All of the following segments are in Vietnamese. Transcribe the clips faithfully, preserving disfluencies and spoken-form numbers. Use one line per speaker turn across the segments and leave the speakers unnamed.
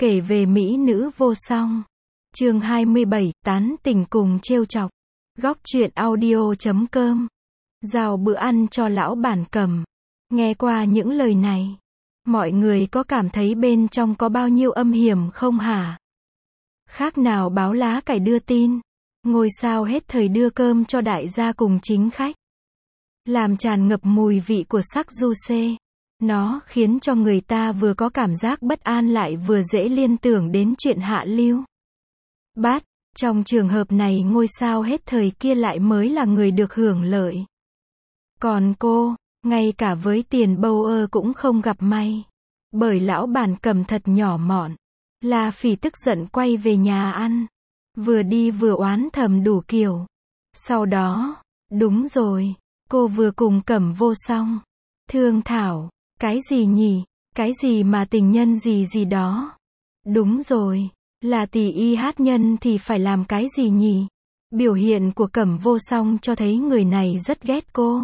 Kể về mỹ nữ vô song. Chương hai mươi bảy, tán tỉnh cùng trêu chọc. Góc truyện audio chấm com. Giao bữa ăn cho lão bản Cẩm. Nghe qua những lời này, mọi người có cảm thấy bên trong có bao nhiêu âm hiểm không hả? Khác nào báo lá cải đưa tin, ngôi sao hết thời đưa cơm cho đại gia cùng chính khách. Làm tràn ngập mùi vị của sắc du xê. Nó khiến cho người ta vừa có cảm giác bất an lại vừa dễ liên tưởng đến chuyện hạ lưu. Bát, trong trường hợp này ngôi sao hết thời kia lại mới là người được hưởng lợi. Còn cô, ngay cả với tiền bâu ơ cũng không gặp may. Bởi lão bản Cẩm thật nhỏ mọn. La Phỉ tức giận quay về nhà ăn. Vừa đi vừa oán thầm đủ kiểu. Sau đó, đúng rồi, cô vừa cùng Cẩm vô song. Thương thảo, cái gì nhỉ? Cái gì mà tình nhân gì gì đó? Đúng rồi, là tỷ y hát nhân thì phải làm cái gì nhỉ? Biểu hiện của Cẩm vô song cho thấy người này rất ghét cô.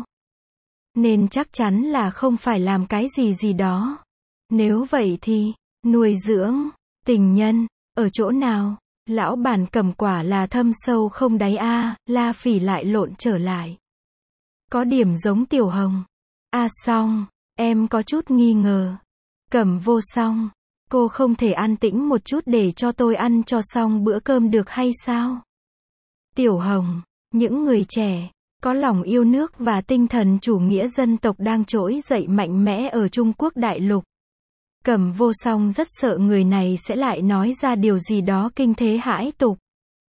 Nên chắc chắn là không phải làm cái gì gì đó. Nếu vậy thì, nuôi dưỡng, tình nhân, ở chỗ nào? Lão bản Cẩm quả là thâm sâu không đáy a. À, La Phỉ lại lộn trở lại. Có điểm giống Tiểu Hồng. A à, xong, em có chút nghi ngờ. Cẩm vô song, cô không thể an tĩnh một chút để cho tôi ăn cho xong bữa cơm được hay sao? Tiểu Hồng, những người trẻ, có lòng yêu nước và tinh thần chủ nghĩa dân tộc đang trỗi dậy mạnh mẽ ở Trung Quốc đại lục. Cẩm vô song rất sợ người này sẽ lại nói ra điều gì đó kinh thế hãi tục.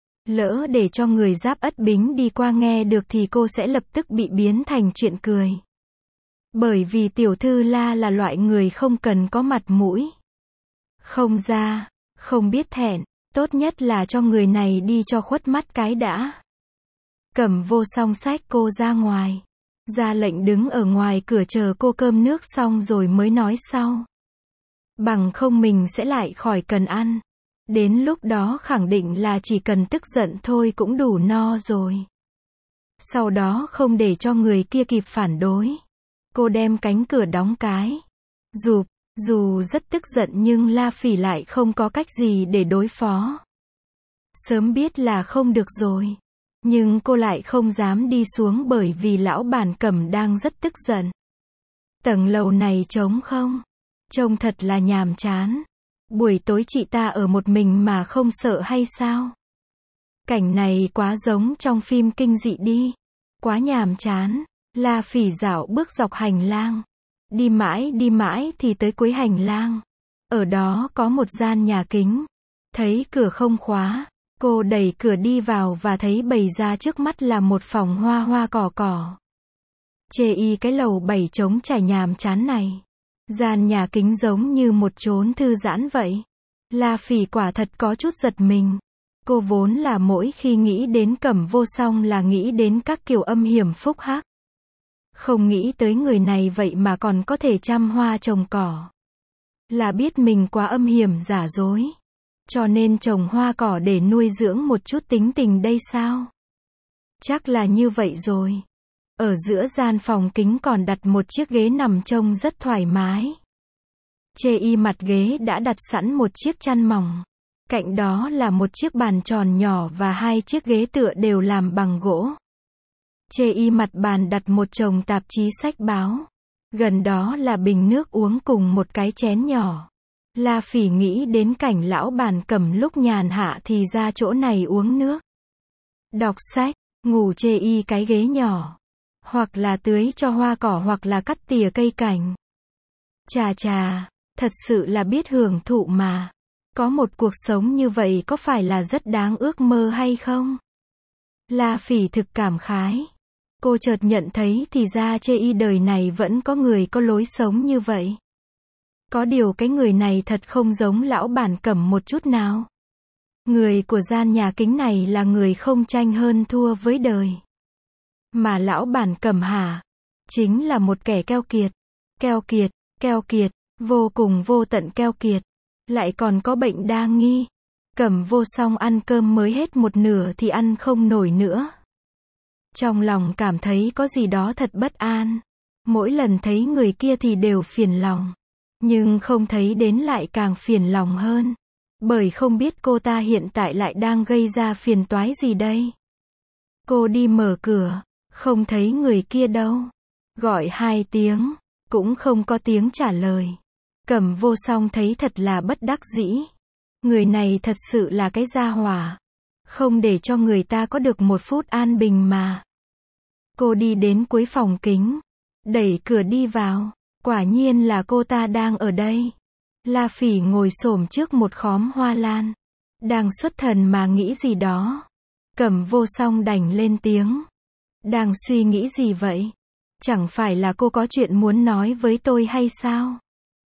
Lỡ để cho người Giáp Ất Bính đi qua nghe được thì cô sẽ lập tức bị biến thành chuyện cười. Bởi vì tiểu thư La là loại người không cần có mặt mũi. Không ra, không biết thẹn, tốt nhất là cho người này đi cho khuất mắt cái đã. Cẩm vô song xách cô ra ngoài. Ra lệnh đứng ở ngoài cửa chờ cô cơm nước xong rồi mới nói sau. Bằng không mình sẽ lại khỏi cần ăn. Đến lúc đó khẳng định là chỉ cần tức giận thôi cũng đủ no rồi. Sau đó không để cho người kia kịp phản đối. Cô đem cánh cửa đóng cái. Dù, dù rất tức giận nhưng La Phỉ lại không có cách gì để đối phó. Sớm biết là không được rồi. Nhưng cô lại không dám đi xuống bởi vì lão bản Cẩm đang rất tức giận. Tầng lầu này trống không? Trông thật là nhàm chán. Buổi tối chị ta ở một mình mà không sợ hay sao? Cảnh này quá giống trong phim kinh dị đi. Quá nhàm chán. La Phỉ dạo bước dọc hành lang. Đi mãi đi mãi thì tới cuối hành lang. Ở đó có một gian nhà kính. Thấy cửa không khóa. Cô đẩy cửa đi vào và thấy bày ra trước mắt là một phòng hoa hoa cỏ cỏ. Chê y cái lầu bảy trống trải nhàm chán này. Gian nhà kính giống như một chốn thư giãn vậy. La Phỉ quả thật có chút giật mình. Cô vốn là mỗi khi nghĩ đến Cẩm vô song là nghĩ đến các kiểu âm hiểm phúc hắc. Không nghĩ tới người này vậy mà còn có thể chăm hoa trồng cỏ. Là biết mình quá âm hiểm giả dối. Cho nên trồng hoa cỏ để nuôi dưỡng một chút tính tình đây sao? Chắc là như vậy rồi. Ở giữa gian phòng kính còn đặt một chiếc ghế nằm trông rất thoải mái. Chê y mặt ghế đã đặt sẵn một chiếc chăn mỏng. Cạnh đó là một chiếc bàn tròn nhỏ và hai chiếc ghế tựa đều làm bằng gỗ. Chê y mặt bàn đặt một chồng tạp chí sách báo. Gần đó là bình nước uống cùng một cái chén nhỏ. La Phỉ nghĩ đến cảnh lão bản Cẩm lúc nhàn hạ thì ra chỗ này uống nước. Đọc sách, ngủ chê y cái ghế nhỏ. Hoặc là tưới cho hoa cỏ hoặc là cắt tỉa cây cảnh. Chà chà, thật sự là biết hưởng thụ mà. Có một cuộc sống như vậy có phải là rất đáng ước mơ hay không? La Phỉ thực cảm khái. Cô chợt nhận thấy thì ra chê y đời này vẫn có người có lối sống như vậy. Có điều cái người này thật không giống lão bản Cẩm một chút nào. Người của gian nhà kính này là người không tranh hơn thua với đời. Mà lão bản Cẩm hả? Chính là một kẻ keo kiệt. Keo kiệt, keo kiệt, vô cùng vô tận keo kiệt. Lại còn có bệnh đa nghi. Cẩm vô song ăn cơm mới hết một nửa thì ăn không nổi nữa. Trong lòng cảm thấy có gì đó thật bất an. Mỗi lần thấy người kia thì đều phiền lòng. Nhưng không thấy đến lại càng phiền lòng hơn. Bởi không biết cô ta hiện tại lại đang gây ra phiền toái gì đây. Cô đi mở cửa, không thấy người kia đâu. Gọi hai tiếng, cũng không có tiếng trả lời. Cẩm Vô Song thấy thật là bất đắc dĩ. Người này thật sự là cái gia hỏa. Không để cho người ta có được một phút an bình mà. Cô đi đến cuối phòng kính. Đẩy cửa đi vào. Quả nhiên là cô ta đang ở đây. La Phỉ ngồi xổm trước một khóm hoa lan. Đang xuất thần mà nghĩ gì đó. Cẩm Vô Song đành lên tiếng. Đang suy nghĩ gì vậy? Chẳng phải là cô có chuyện muốn nói với tôi hay sao?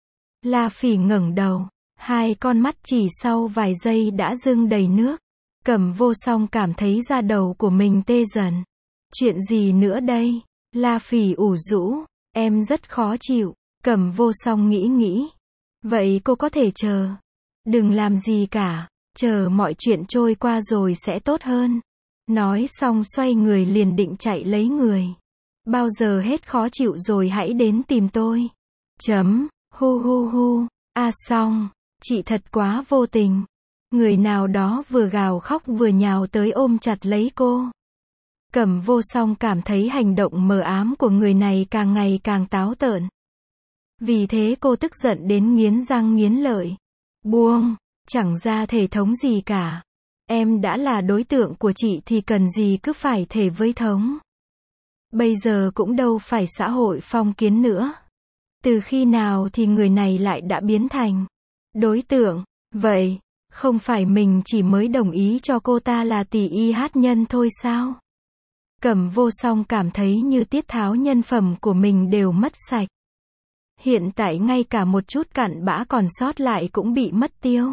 La Phỉ ngẩng đầu. Hai con mắt chỉ sau vài giây đã dưng đầy nước. Cẩm Vô Song cảm thấy da đầu của mình tê dần. Chuyện gì nữa đây? La Phỉ ủ rũ. Em rất khó chịu. Cẩm Vô Song nghĩ nghĩ. Vậy cô có thể chờ. Đừng làm gì cả. Chờ mọi chuyện trôi qua rồi sẽ tốt hơn. Nói xong xoay người liền định chạy lấy người. Bao giờ hết khó chịu rồi hãy đến tìm tôi. Chấm. Hu hu hu. A à xong. Chị thật quá vô tình. Người nào đó vừa gào khóc vừa nhào tới ôm chặt lấy cô. Cẩm Vô Song cảm thấy hành động mờ ám của người này càng ngày càng táo tợn. Vì thế cô tức giận đến nghiến răng nghiến lợi. Buông, chẳng ra thể thống gì cả. Em đã là đối tượng của chị thì cần gì cứ phải thể với thống. Bây giờ cũng đâu phải xã hội phong kiến nữa. Từ khi nào thì người này lại đã biến thành đối tượng, vậy, không phải mình chỉ mới đồng ý cho cô ta là tỷ y hát nhân thôi sao? Cẩm Vô Song cảm thấy như tiết tháo nhân phẩm của mình đều mất sạch. Hiện tại ngay cả một chút cặn bã còn sót lại cũng bị mất tiêu.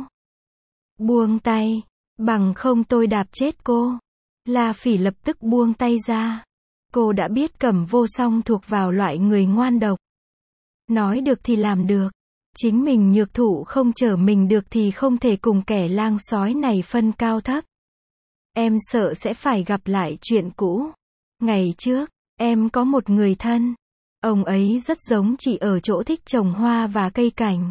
Buông tay, bằng không tôi đạp chết cô. La Phỉ lập tức buông tay ra. Cô đã biết Cẩm Vô Song thuộc vào loại người ngoan độc. Nói được thì làm được. Chính mình nhược thụ không trở mình được thì không thể cùng kẻ lang sói này phân cao thấp. Em sợ sẽ phải gặp lại chuyện cũ. Ngày trước, em có một người thân. Ông ấy rất giống chị ở chỗ thích trồng hoa và cây cảnh.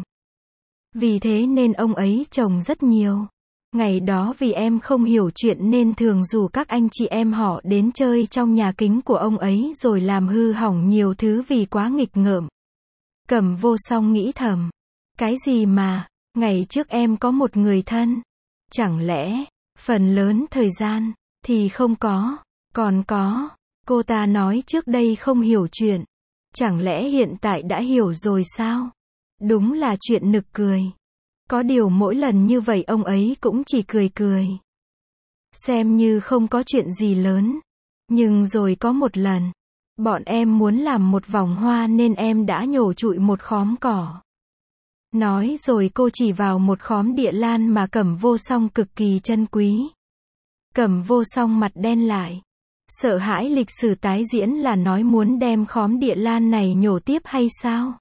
Vì thế nên ông ấy trồng rất nhiều. Ngày đó vì em không hiểu chuyện nên thường rủ các anh chị em họ đến chơi trong nhà kính của ông ấy rồi làm hư hỏng nhiều thứ vì quá nghịch ngợm. Cẩm Vô Song nghĩ thầm. Cái gì mà, ngày trước em có một người thân. Chẳng lẽ, phần lớn thời gian, thì không có, còn có. Cô ta nói trước đây không hiểu chuyện. Chẳng lẽ hiện tại đã hiểu rồi sao? Đúng là chuyện nực cười. Có điều mỗi lần như vậy ông ấy cũng chỉ cười cười. Xem như không có chuyện gì lớn. Nhưng rồi có một lần, bọn em muốn làm một vòng hoa nên em đã nhổ trụi một khóm cỏ. Nói rồi cô chỉ vào một khóm địa lan mà Cẩm Vô Song cực kỳ trân quý. Cẩm Vô Song mặt đen lại. Sợ hãi lịch sử tái diễn là nói muốn đem khóm địa lan này nhổ tiếp hay sao?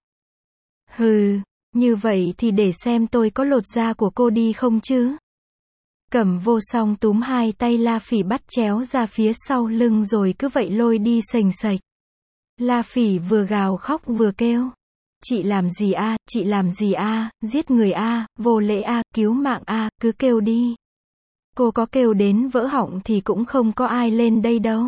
Hừ, như vậy thì để xem tôi có lột da của cô đi không chứ? Cẩm Vô Song túm hai tay La Phỉ bắt chéo ra phía sau lưng rồi cứ vậy lôi đi sềnh sệch. La Phỉ vừa gào khóc vừa kêu. Chị làm gì a, à, chị làm gì a, à, giết người a, à, vô lễ a, à, cứu mạng a, à, cứ kêu đi. Cô có kêu đến vỡ họng thì cũng không có ai lên đây đâu.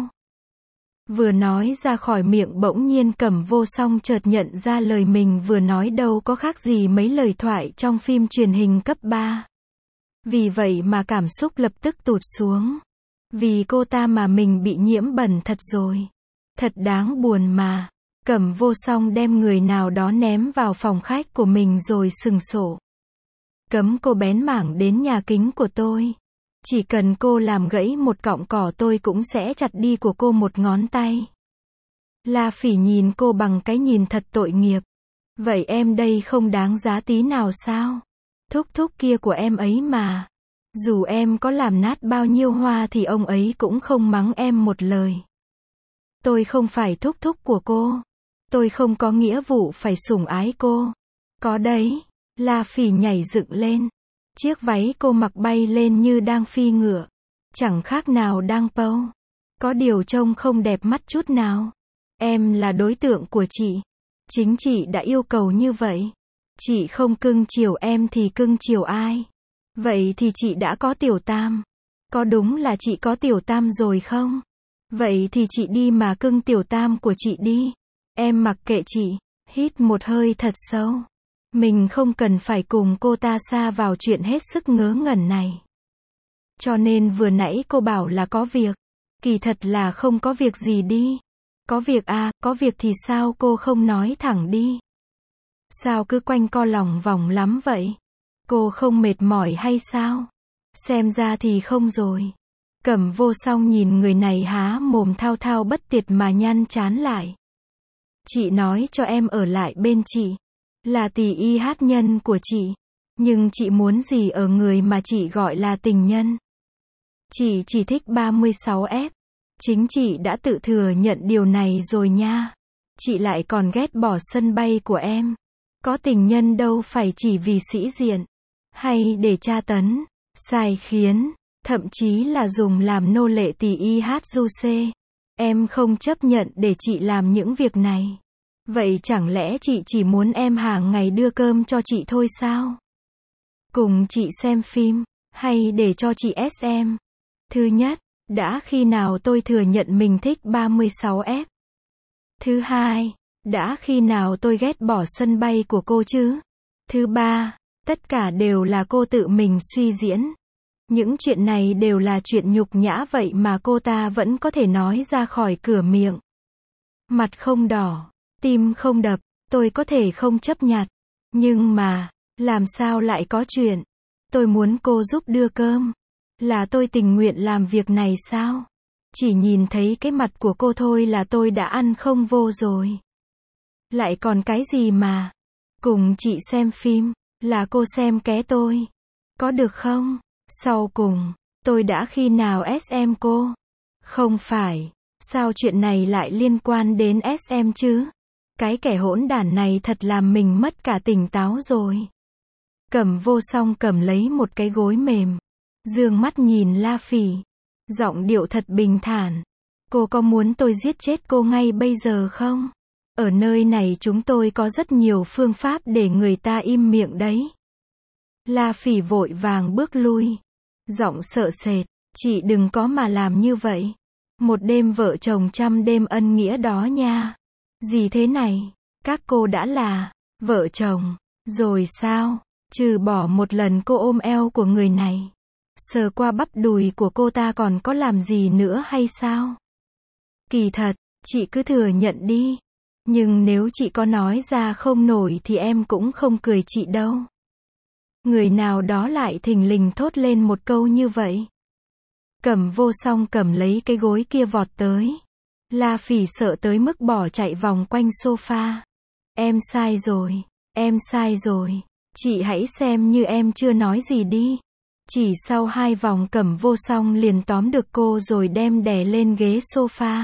Vừa nói ra khỏi miệng bỗng nhiên Cẩm Vô Song chợt nhận ra lời mình vừa nói đâu có khác gì mấy lời thoại trong phim truyền hình cấp ba. Vì vậy mà cảm xúc lập tức tụt xuống. Vì cô ta mà mình bị nhiễm bẩn thật rồi. Thật đáng buồn mà. Cẩm Vô Song đem người nào đó ném vào phòng khách của mình rồi sừng sổ. Cấm cô bén mảng đến nhà kính của tôi. Chỉ cần cô làm gãy một cọng cỏ tôi cũng sẽ chặt đi của cô một ngón tay. La Phỉ nhìn cô bằng cái nhìn thật tội nghiệp. Vậy em đây không đáng giá tí nào sao? Thúc thúc kia của em ấy mà. Dù em có làm nát bao nhiêu hoa thì ông ấy cũng không mắng em một lời. Tôi không phải thúc thúc của cô. Tôi không có nghĩa vụ phải sủng ái cô. Có đấy. La Phỉ nhảy dựng lên. Chiếc váy cô mặc bay lên như đang phi ngựa. Chẳng khác nào đang pâu. Có điều trông không đẹp mắt chút nào. Em là đối tượng của chị. Chính chị đã yêu cầu như vậy. Chị không cưng chiều em thì cưng chiều ai? Vậy thì chị đã có tiểu tam. Có đúng là chị có tiểu tam rồi không? Vậy thì chị đi mà cưng tiểu tam của chị đi. Em mặc kệ chị. Hít một hơi thật sâu. Mình không cần phải cùng cô ta sa vào chuyện hết sức ngớ ngẩn này. Cho nên vừa nãy cô bảo là có việc. Kỳ thật là không có việc gì đi. Có việc à, có việc thì sao cô không nói thẳng đi? Sao cứ quanh co lòng vòng lắm vậy? Cô không mệt mỏi hay sao? Xem ra thì không rồi. Cẩm Vô Song nhìn người này há mồm thao thao bất tuyệt mà nhăn chán lại. Chị nói cho em ở lại bên chị. Là tỷ y hát nhân của chị. Nhưng chị muốn gì ở người mà chị gọi là tình nhân? Chị chỉ thích ba mươi sáu ép. Chính chị đã tự thừa nhận điều này rồi nha. Chị lại còn ghét bỏ sân bay của em. Có tình nhân đâu phải chỉ vì sĩ diện. Hay để tra tấn, sai khiến, thậm chí là dùng làm nô lệ tỷ y hát du xê. Em không chấp nhận để chị làm những việc này. Vậy chẳng lẽ chị chỉ muốn em hàng ngày đưa cơm cho chị thôi sao? Cùng chị xem phim, hay để cho chị ét em? Thứ nhất, đã khi nào tôi thừa nhận mình thích ba mươi sáu ép? Thứ hai, đã khi nào tôi ghét bỏ sân bay của cô chứ? Thứ ba, tất cả đều là cô tự mình suy diễn. Những chuyện này đều là chuyện nhục nhã vậy mà cô ta vẫn có thể nói ra khỏi cửa miệng. Mặt không đỏ, tim không đập, tôi có thể không chấp nhặt. Nhưng mà, làm sao lại có chuyện? Tôi muốn cô giúp đưa cơm. Là tôi tình nguyện làm việc này sao? Chỉ nhìn thấy cái mặt của cô thôi là tôi đã ăn không vô rồi. Lại còn cái gì mà? Cùng chị xem phim, là cô xem ké tôi. Có được không? Sau cùng, tôi đã khi nào ét em cô? Không phải. Sao chuyện này lại liên quan đến ét em chứ? Cái kẻ hỗn đản này thật làm mình mất cả tỉnh táo rồi. Cẩm Vô Song cầm lấy một cái gối mềm. Dương mắt nhìn La Phỉ. Giọng điệu thật bình thản. Cô có muốn tôi giết chết cô ngay bây giờ không? Ở nơi này chúng tôi có rất nhiều phương pháp để người ta im miệng đấy. La Phỉ vội vàng bước lui. Giọng sợ sệt. Chị đừng có mà làm như vậy. Một đêm vợ chồng trăm đêm ân nghĩa đó nha. Gì thế này? Các cô đã là vợ chồng rồi sao? Trừ bỏ một lần cô ôm eo của người này, sờ qua bắp đùi của cô ta còn có làm gì nữa hay sao? Kỳ thật, chị cứ thừa nhận đi. Nhưng nếu chị có nói ra không nổi thì em cũng không cười chị đâu. Người nào đó lại thình lình thốt lên một câu như vậy. Cẩm Vô Song cầm lấy cái gối kia vọt tới. La Phỉ sợ tới mức bỏ chạy vòng quanh sofa. Em sai rồi, em sai rồi. Chị hãy xem như em chưa nói gì đi. Chỉ sau hai vòng Cẩm Vô Song liền tóm được cô rồi đem đè lên ghế sofa.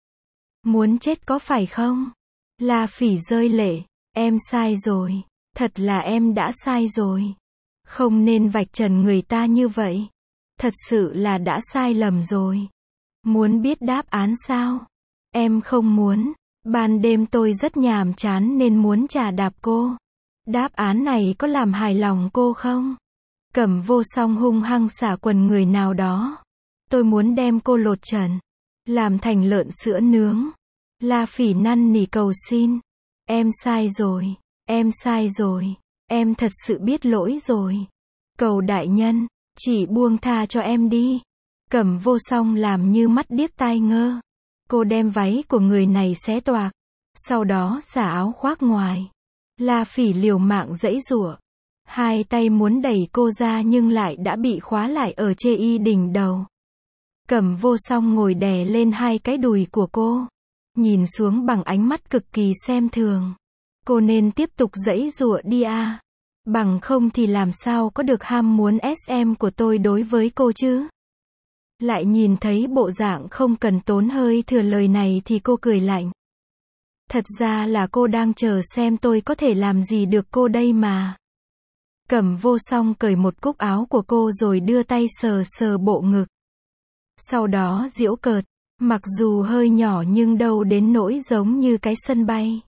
Muốn chết có phải không? La Phỉ rơi lệ. Em sai rồi. Thật là em đã sai rồi. Không nên vạch trần người ta như vậy. Thật sự là đã sai lầm rồi. Muốn biết đáp án sao? Em không muốn. Ban đêm tôi rất nhàm chán nên muốn chà đạp cô. Đáp án này có làm hài lòng cô không? Cẩm Vô Song hung hăng xả quần người nào đó. Tôi muốn đem cô lột trần. Làm thành lợn sữa nướng. La Phỉ năn nỉ cầu xin. Em sai rồi. Em sai rồi. Em thật sự biết lỗi rồi. Cầu đại nhân, chỉ buông tha cho em đi. Cẩm Vô Song làm như mắt điếc tai ngơ. Cô đem váy của người này xé toạc. Sau đó xả áo khoác ngoài. La Phỉ liều mạng giãy giụa. Hai tay muốn đẩy cô ra nhưng lại đã bị khóa lại ở chê y đỉnh đầu. Cẩm Vô Song ngồi đè lên hai cái đùi của cô. Nhìn xuống bằng ánh mắt cực kỳ xem thường. Cô nên tiếp tục giãy giụa đi à. Bằng không thì làm sao có được ham muốn ét em của tôi đối với cô chứ? Lại nhìn thấy bộ dạng không cần tốn hơi thừa lời này thì cô cười lạnh. Thật ra là cô đang chờ xem tôi có thể làm gì được cô đây mà. Cẩm Vô Song cởi một cúc áo của cô rồi đưa tay sờ sờ bộ ngực. Sau đó giễu cợt, mặc dù hơi nhỏ nhưng đâu đến nỗi giống như cái sân bay.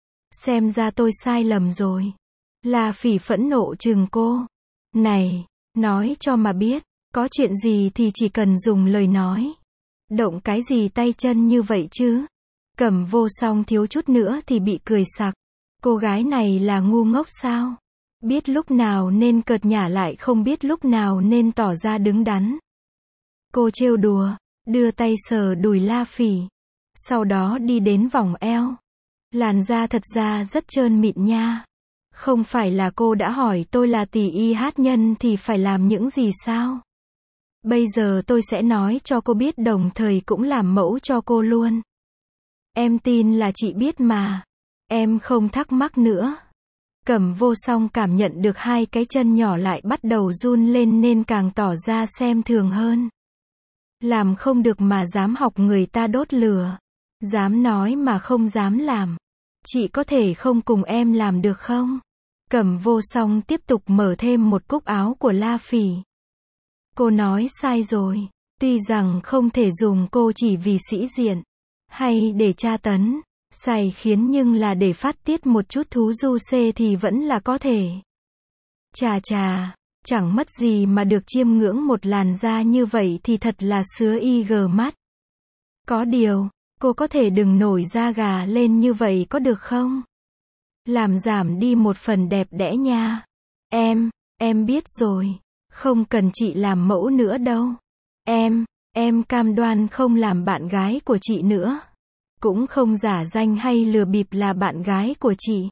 Xem ra tôi sai lầm rồi. La Phỉ phẫn nộ trừng cô. Này, Nói cho mà biết, có chuyện gì thì chỉ cần dùng lời nói. Động cái gì tay chân như vậy chứ? Cẩm Vô Song thiếu chút nữa thì bị cười sặc. Cô gái này là ngu ngốc sao? Biết lúc nào nên cợt nhả lại không biết lúc nào nên tỏ ra đứng đắn. Cô trêu đùa, đưa tay sờ đùi La Phỉ. Sau đó đi đến vòng eo. Làn da thật ra rất trơn mịn nha. Không phải là cô đã hỏi tôi là tỷ y hát nhân thì phải làm những gì sao? Bây giờ tôi sẽ nói cho cô biết đồng thời cũng làm mẫu cho cô luôn. Em tin là chị biết mà. Em không thắc mắc nữa. Cẩm Vô Song cảm nhận được hai cái chân nhỏ lại bắt đầu run lên nên càng tỏ ra xem thường hơn. Làm không được mà dám học người ta đốt lửa. Dám nói mà không dám làm. Chị có thể không cùng em làm được không? Cẩm Vô Song tiếp tục mở thêm một cúc áo của La Phỉ. Cô nói sai rồi. Tuy rằng không thể dùng cô chỉ vì sĩ diện. Hay để tra tấn. Sai khiến nhưng là để phát tiết một chút thú du xê thì vẫn là có thể. Chà chà, chẳng mất gì mà được chiêm ngưỡng một làn da như vậy thì thật là sứa y gờ mắt. Có điều, cô có thể đừng nổi da gà lên như vậy có được không? Làm giảm đi một phần đẹp đẽ nha. Em, em biết rồi. Không cần chị làm mẫu nữa đâu. Em, em cam đoan không làm bạn gái của chị nữa. Cũng không giả danh hay lừa bịp là bạn gái của chị.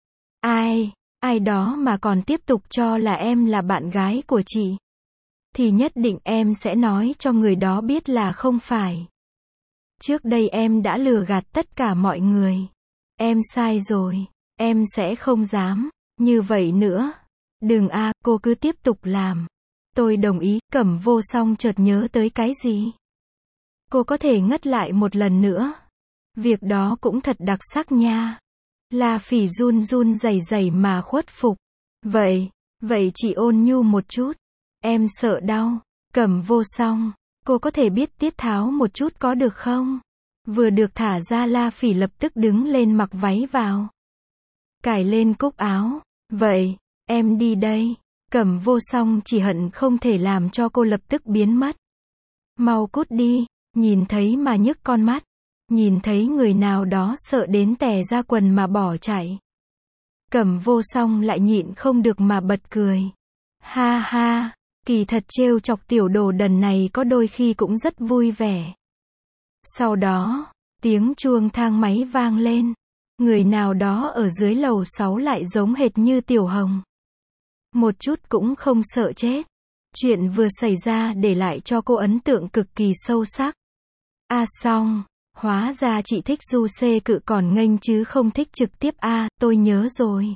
Ai, ai đó mà còn tiếp tục cho là em là bạn gái của chị. Thì nhất định em sẽ nói cho người đó biết là không phải. Trước đây em đã lừa gạt tất cả mọi người. Em sai rồi. Em sẽ không dám như vậy nữa. Đừng a, à, cô cứ tiếp tục làm. Tôi đồng ý. Cẩm Vô Song chợt nhớ tới cái gì. Cô có thể ngất lại một lần nữa. Việc đó cũng thật đặc sắc nha. La Phỉ run run rẩy rẩy mà khuất phục. Vậy, vậy chị ôn nhu một chút. Em sợ đau. Cẩm Vô Song, cô có thể biết tiết tháo một chút có được không? Vừa được thả ra La Phỉ lập tức đứng lên mặc váy vào. Cài lên cúc áo. Vậy, em đi đây. Cẩm Vô Song chỉ hận không thể làm cho cô lập tức biến mất. Mau cút đi, nhìn thấy mà nhức con mắt. Nhìn thấy người nào đó sợ đến tè ra quần mà bỏ chạy. Cẩm Vô Song lại nhịn không được mà bật cười. Ha ha, kỳ thật trêu chọc tiểu đồ đần này có đôi khi cũng rất vui vẻ. Sau đó, tiếng chuông thang máy vang lên. Người nào đó ở dưới lầu sáu lại giống hệt như Tiểu Hồng. Một chút cũng không sợ chết. Chuyện vừa xảy ra để lại cho cô ấn tượng cực kỳ sâu sắc. À xong, hóa ra chị thích du xê cự còn nghênh chứ không thích trực tiếp a, à, tôi nhớ rồi.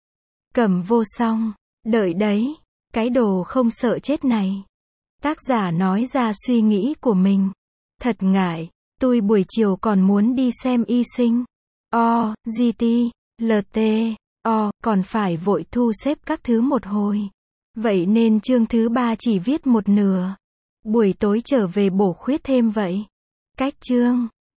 Cẩm Vô Song, đợi đấy, cái đồ không sợ chết này. Tác giả nói ra suy nghĩ của mình. Thật ngại, tôi buổi chiều còn muốn đi xem y sinh. O, giê tê, lờ tê, O, còn phải vội thu xếp các thứ một hồi. Vậy nên chương thứ ba chỉ viết một nửa. Buổi tối trở về bổ khuyết thêm vậy. Cách chương